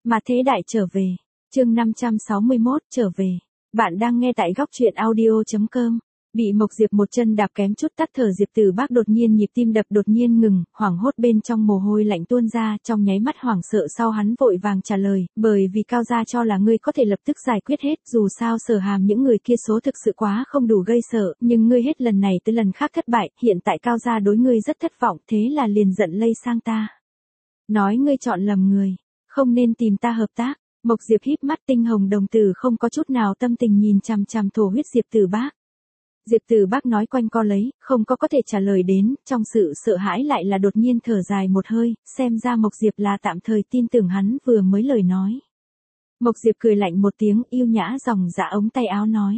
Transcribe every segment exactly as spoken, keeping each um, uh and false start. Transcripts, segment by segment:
Mà thế đại trở về. Chương năm trăm sáu mươi mốt trở về. Bạn đang nghe tại góc truyện audio chấm com. Bị Mộc Diệp một chân đạp kém chút tắt thở, Diệp Tử Bác đột nhiên nhịp tim đập đột nhiên ngừng, hoảng hốt bên trong mồ hôi lạnh tuôn ra, trong nháy mắt hoảng sợ sau hắn vội vàng trả lời, bởi vì Cao gia cho là ngươi có thể lập tức giải quyết hết, dù sao Sở Hàm những người kia số thực sự quá không đủ gây sợ, nhưng ngươi hết lần này tới lần khác thất bại, hiện tại Cao gia đối ngươi rất thất vọng, thế là liền giận lây sang ta. Nói ngươi chọn lầm người, không nên tìm ta hợp tác. Mộc Diệp híp mắt, tinh hồng đồng tử không có chút nào tâm tình nhìn chằm chằm thổ huyết Diệp Tử Bác. Diệp Tử Bác nói quanh co lấy, không có có thể trả lời đến, trong sự sợ hãi lại là đột nhiên thở dài một hơi, xem ra Mộc Diệp là tạm thời tin tưởng hắn vừa mới lời nói. Mộc Diệp cười lạnh một tiếng, yêu nhã dòng dã ống tay áo nói.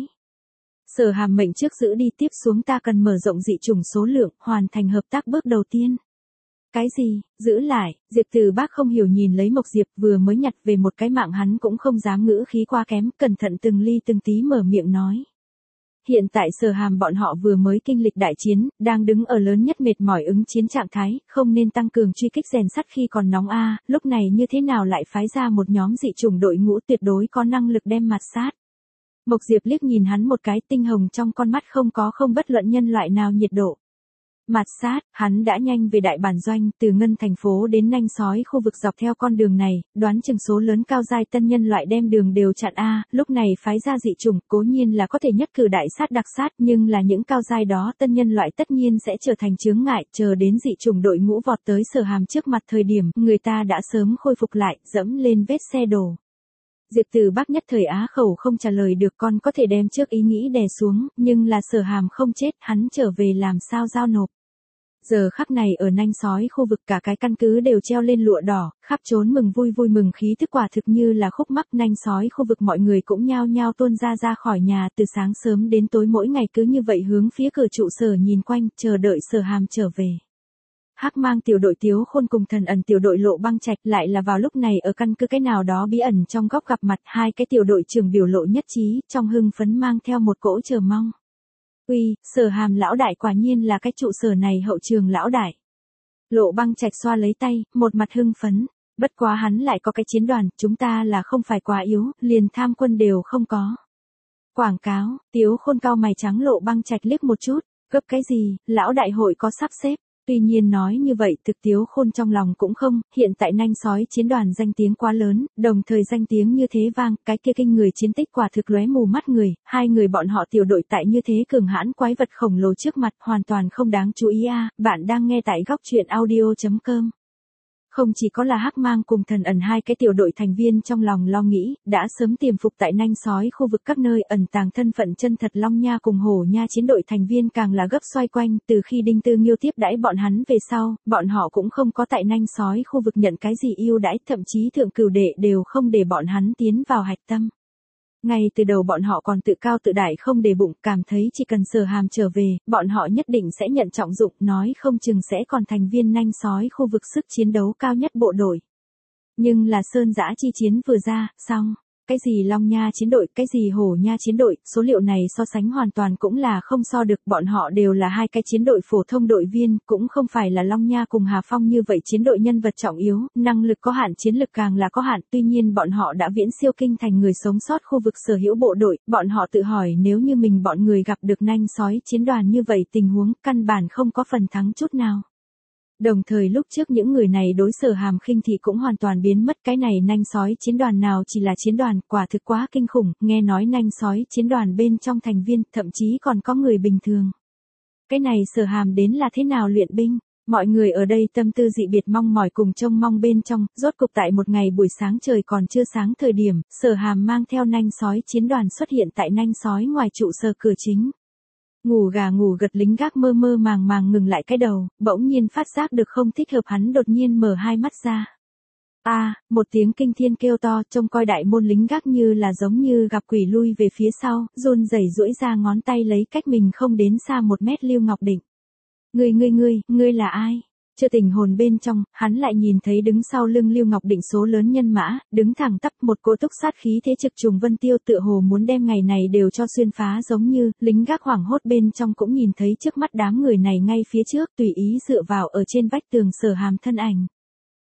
Sở Hàm mệnh trước giữ đi, tiếp xuống ta cần mở rộng dị chủng số lượng, hoàn thành hợp tác bước đầu tiên. Cái gì, giữ lại, Diệp Tử Bác không hiểu nhìn lấy Mộc Diệp, vừa mới nhặt về một cái mạng hắn cũng không dám ngữ khí quá kém, cẩn thận từng ly từng tí mở miệng nói. Hiện tại Sở Hàm bọn họ vừa mới kinh lịch đại chiến, đang đứng ở lớn nhất mệt mỏi ứng chiến trạng thái, không nên tăng cường truy kích rèn sắt khi còn nóng a, lúc này như thế nào lại phái ra một nhóm dị chủng đội ngũ tuyệt đối có năng lực đem mặt sát. Mộc Diệp liếc nhìn hắn một cái, tinh hồng trong con mắt không có không bất luận nhân loại nào nhiệt độ. Mặt sát, hắn đã nhanh về đại bản doanh, từ Ngân thành phố đến Nanh Sói khu vực dọc theo con đường này, đoán chừng số lớn cao giai tân nhân loại đem đường đều chặn a, lúc này phái ra dị chủng, cố nhiên là có thể nhất cử đại sát đặc sát, nhưng là những cao giai đó tân nhân loại tất nhiên sẽ trở thành chướng ngại, chờ đến dị chủng đội ngũ vọt tới Sở Hàm trước mặt thời điểm, người ta đã sớm khôi phục lại, dẫm lên vết xe đổ. Diệp Tử Bác nhất thời á khẩu không trả lời được, con có thể đem trước ý nghĩ đè xuống, nhưng là Sở Hàm không chết, hắn trở về làm sao giao nộp. Giờ khắc này ở Nanh Sói khu vực cả cái căn cứ đều treo lên lụa đỏ, khắp trốn mừng vui vui mừng khí thức quả thực như là khúc mắc. Nanh Sói khu vực mọi người cũng nhao nhao tuôn ra ra khỏi nhà, từ sáng sớm đến tối mỗi ngày cứ như vậy hướng phía cửa trụ sở nhìn quanh, chờ đợi Sở Hàm trở về. Hắc Mang tiểu đội Tiếu Khôn cùng Thần Ẩn tiểu đội Lộ Băng Trạch lại là vào lúc này ở căn cứ cái nào đó bí ẩn trong góc gặp mặt, hai cái tiểu đội trưởng biểu lộ nhất trí, trong hưng phấn mang theo một cỗ chờ mong. Uy, Sở Hàm lão đại quả nhiên là cái trụ sở này hậu trường lão đại. Lộ Băng Trạch xoa lấy tay, một mặt hưng phấn, bất quá hắn lại có cái chiến đoàn, chúng ta là không phải quá yếu, liền tham quân đều không có. Quảng cáo, Tiếu Khôn cao mày trắng Lộ Băng Trạch liếc một chút, gấp cái gì, lão đại hội có sắp xếp. Tuy nhiên nói như vậy thực Tiếu Khôn trong lòng cũng không, hiện tại Nanh Sói chiến đoàn danh tiếng quá lớn, đồng thời danh tiếng như thế vang, cái kia kinh người chiến tích quả thực lóe mù mắt người, hai người bọn họ tiểu đội tại như thế cường hãn quái vật khổng lồ trước mặt hoàn toàn không đáng chú ý a. Bạn đang nghe tại góc truyện audio chấm com. Không chỉ có là Hắc Mang cùng Thần Ẩn hai cái tiểu đội thành viên trong lòng lo nghĩ, đã sớm tiềm phục tại Nanh Sói khu vực các nơi ẩn tàng thân phận chân thật Long Nha cùng Hổ Nha chiến đội thành viên càng là gấp xoay quanh, từ khi Đinh Tư Nghiêu tiếp đãi bọn hắn về sau, bọn họ cũng không có tại Nanh Sói khu vực nhận cái gì ưu đãi, thậm chí thượng cửu đệ đều không để bọn hắn tiến vào hạch tâm. Ngay từ đầu bọn họ còn tự cao tự đại không để bụng, cảm thấy chỉ cần Sở Hàm trở về, bọn họ nhất định sẽ nhận trọng dụng, nói không chừng sẽ còn thành viên Nanh Sói khu vực sức chiến đấu cao nhất bộ đội. Nhưng là Sơn Dã chi chiến vừa ra, xong, cái gì Long Nha chiến đội, cái gì Hổ Nha chiến đội, số liệu này so sánh hoàn toàn cũng là không so được, bọn họ đều là hai cái chiến đội phổ thông đội viên, cũng không phải là Long Nha cùng Hà Phong như vậy chiến đội nhân vật trọng yếu, năng lực có hạn, chiến lực càng là có hạn, tuy nhiên bọn họ đã viễn siêu kinh thành người sống sót khu vực sở hữu bộ đội, bọn họ tự hỏi nếu như mình bọn người gặp được Nanh Sói chiến đoàn như vậy tình huống, căn bản không có phần thắng chút nào. Đồng thời lúc trước những người này đối Sở Hàm khinh thị cũng hoàn toàn biến mất, cái này Nanh Sói chiến đoàn nào chỉ là chiến đoàn, quả thực quá kinh khủng, nghe nói Nanh Sói chiến đoàn bên trong thành viên, thậm chí còn có người bình thường. Cái này Sở Hàm đến là thế nào luyện binh? Mọi người ở đây tâm tư dị biệt mong mỏi cùng trông mong bên trong, rốt cục tại một ngày buổi sáng trời còn chưa sáng thời điểm, Sở Hàm mang theo Nanh Sói chiến đoàn xuất hiện tại Nanh Sói ngoài trụ sở cửa chính. Ngủ gà ngủ gật lính gác mơ mơ màng màng ngừng lại cái đầu, bỗng nhiên phát giác được không thích hợp, hắn đột nhiên mở hai mắt ra. A, à, một tiếng kinh thiên kêu to, trông coi đại môn lính gác như là giống như gặp quỷ lui về phía sau, run rẩy duỗi ra ngón tay lấy cách mình không đến xa một mét Lưu Ngọc Định. Ngươi ngươi ngươi, ngươi là ai? Chưa tỉnh hồn bên trong, hắn lại nhìn thấy đứng sau lưng Lưu Ngọc Định số lớn nhân mã, đứng thẳng tắp một cỗ túc sát khí thế trực trùng vân tiêu tựa hồ muốn đem ngày này đều cho xuyên phá giống như, lính gác hoảng hốt bên trong cũng nhìn thấy trước mắt đám người này ngay phía trước tùy ý dựa vào ở trên vách tường Sở Hàm thân ảnh.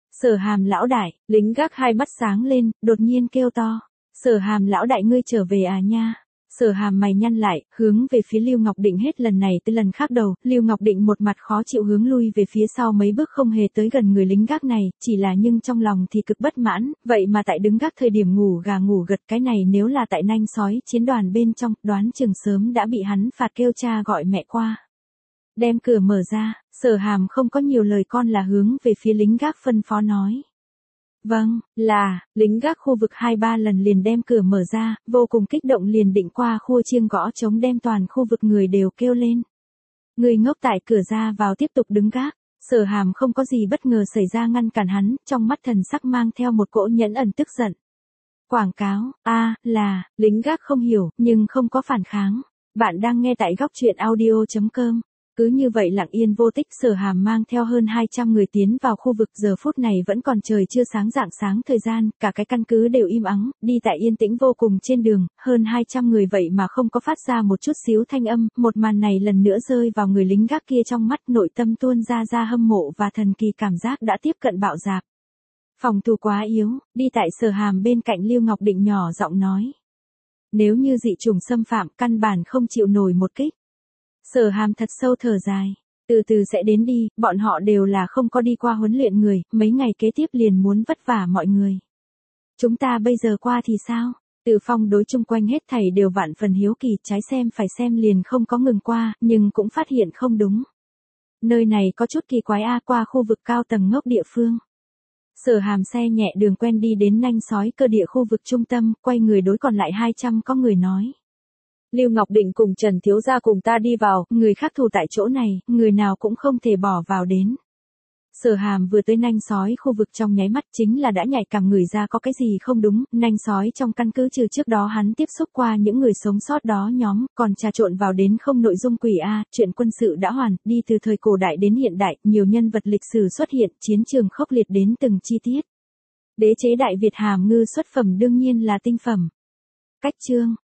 Sở Hàm lão đại, lính gác hai mắt sáng lên, đột nhiên kêu to. Sở Hàm lão đại ngươi trở về à nha. Sở Hàm mày nhăn lại, hướng về phía Lưu Ngọc Định hết lần này tới lần khác đầu, Lưu Ngọc Định một mặt khó chịu hướng lui về phía sau mấy bước không hề tới gần người lính gác này, chỉ là nhưng trong lòng thì cực bất mãn, vậy mà tại đứng gác thời điểm ngủ gà ngủ gật cái này nếu là tại nanh sói chiến đoàn bên trong, đoán chừng sớm đã bị hắn phạt kêu cha gọi mẹ qua. Đem cửa mở ra, Sở Hàm không có nhiều lời con là hướng về phía lính gác phân phó nói. Vâng, là, lính gác khu vực hai ba lần liền đem cửa mở ra, vô cùng kích động liền định qua khua chiêng gõ trống đem toàn khu vực người đều kêu lên. Người ngốc tại cửa ra vào tiếp tục đứng gác, Sở Hàm không có gì bất ngờ xảy ra ngăn cản hắn, trong mắt thần sắc mang theo một cỗ nhẫn ẩn tức giận. Quảng cáo, a à, là, lính gác không hiểu, nhưng không có phản kháng. Bạn đang nghe tại góc truyện audio chấm com. Cứ như vậy lặng yên vô tích Sở Hàm mang theo hơn hai trăm người tiến vào khu vực giờ phút này vẫn còn trời chưa sáng rạng sáng thời gian, cả cái căn cứ đều im ắng, đi tại yên tĩnh vô cùng trên đường, hơn hai trăm người vậy mà không có phát ra một chút xíu thanh âm, một màn này lần nữa rơi vào người lính gác kia trong mắt nội tâm tuôn ra ra hâm mộ và thần kỳ cảm giác đã tiếp cận bạo dạp. Phòng thủ quá yếu, đi tại Sở Hàm bên cạnh Lưu Ngọc Định nhỏ giọng nói. Nếu như dị chủng xâm phạm căn bản không chịu nổi một kích. Sở Hàm thật sâu thở dài, từ từ sẽ đến đi, bọn họ đều là không có đi qua huấn luyện người, mấy ngày kế tiếp liền muốn vất vả mọi người. Chúng ta bây giờ qua thì sao? Từ Phong đối chung quanh hết thảy đều vạn phần hiếu kỳ, trái xem phải xem liền không có ngừng qua, nhưng cũng phát hiện không đúng. Nơi này có chút kỳ quái a, qua khu vực cao tầng ngốc địa phương. Sở Hàm xe nhẹ đường quen đi đến nanh sói cơ địa khu vực trung tâm, quay người đối còn lại hai trăm có người nói. Lưu Ngọc Định cùng Trần Thiếu Gia cùng ta đi vào, người khác thủ tại chỗ này, người nào cũng không thể bỏ vào đến. Sở Hàm vừa tới nanh sói khu vực trong nháy mắt chính là đã nhạy cảm người ra có cái gì không đúng, nanh sói trong căn cứ trừ trước đó hắn tiếp xúc qua những người sống sót đó nhóm, còn trà trộn vào đến không nội dung quỷ A, chuyện quân sự đã hoàn, đi từ thời cổ đại đến hiện đại, nhiều nhân vật lịch sử xuất hiện, chiến trường khốc liệt đến từng chi tiết. Đế chế Đại Việt hàm ngư xuất phẩm đương nhiên là tinh phẩm. Cách chương